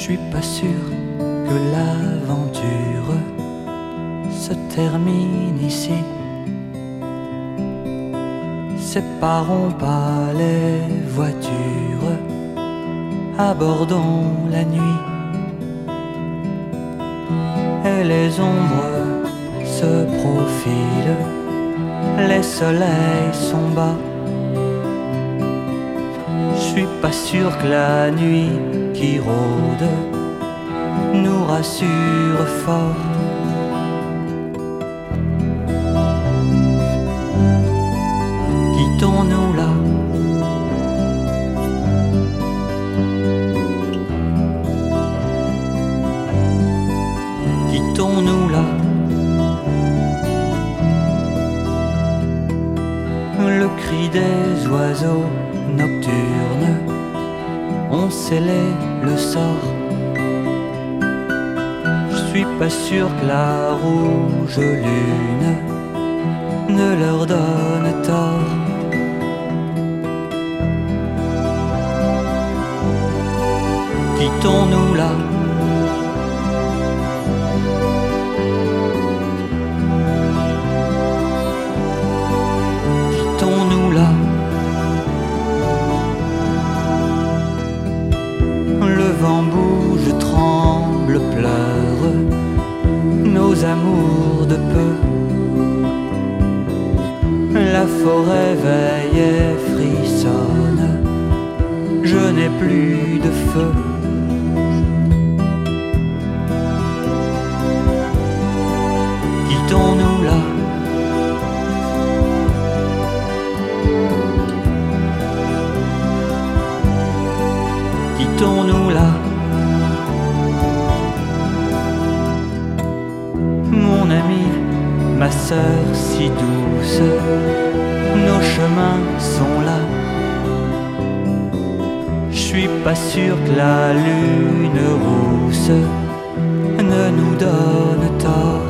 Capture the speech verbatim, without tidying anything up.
suis pas sûr que l'aventure se termine ici. Séparons pas les voitures, abordons la nuit. Et les ombres se profilent, les soleils sont bas. Je suis pas sûr que la nuit qui rôde nous rassure fort. Quittons-nous là, quittons-nous là. Le cri des oiseaux nocturnes ont scellé le sort. Je suis pas sûr que la rouge lune ne leur donne tort. Quittons-nous là, quittons-nous là. Le vent bouge, tremble, pleure, nos amours de peu. La forêt veille et frissonne, je n'ai plus de feu. Quittons-nous là, quittons-nous là. Mon ami, ma sœur si douce, nos chemins sont là. Je suis pas sûr que la lune rousse ne nous donne tort.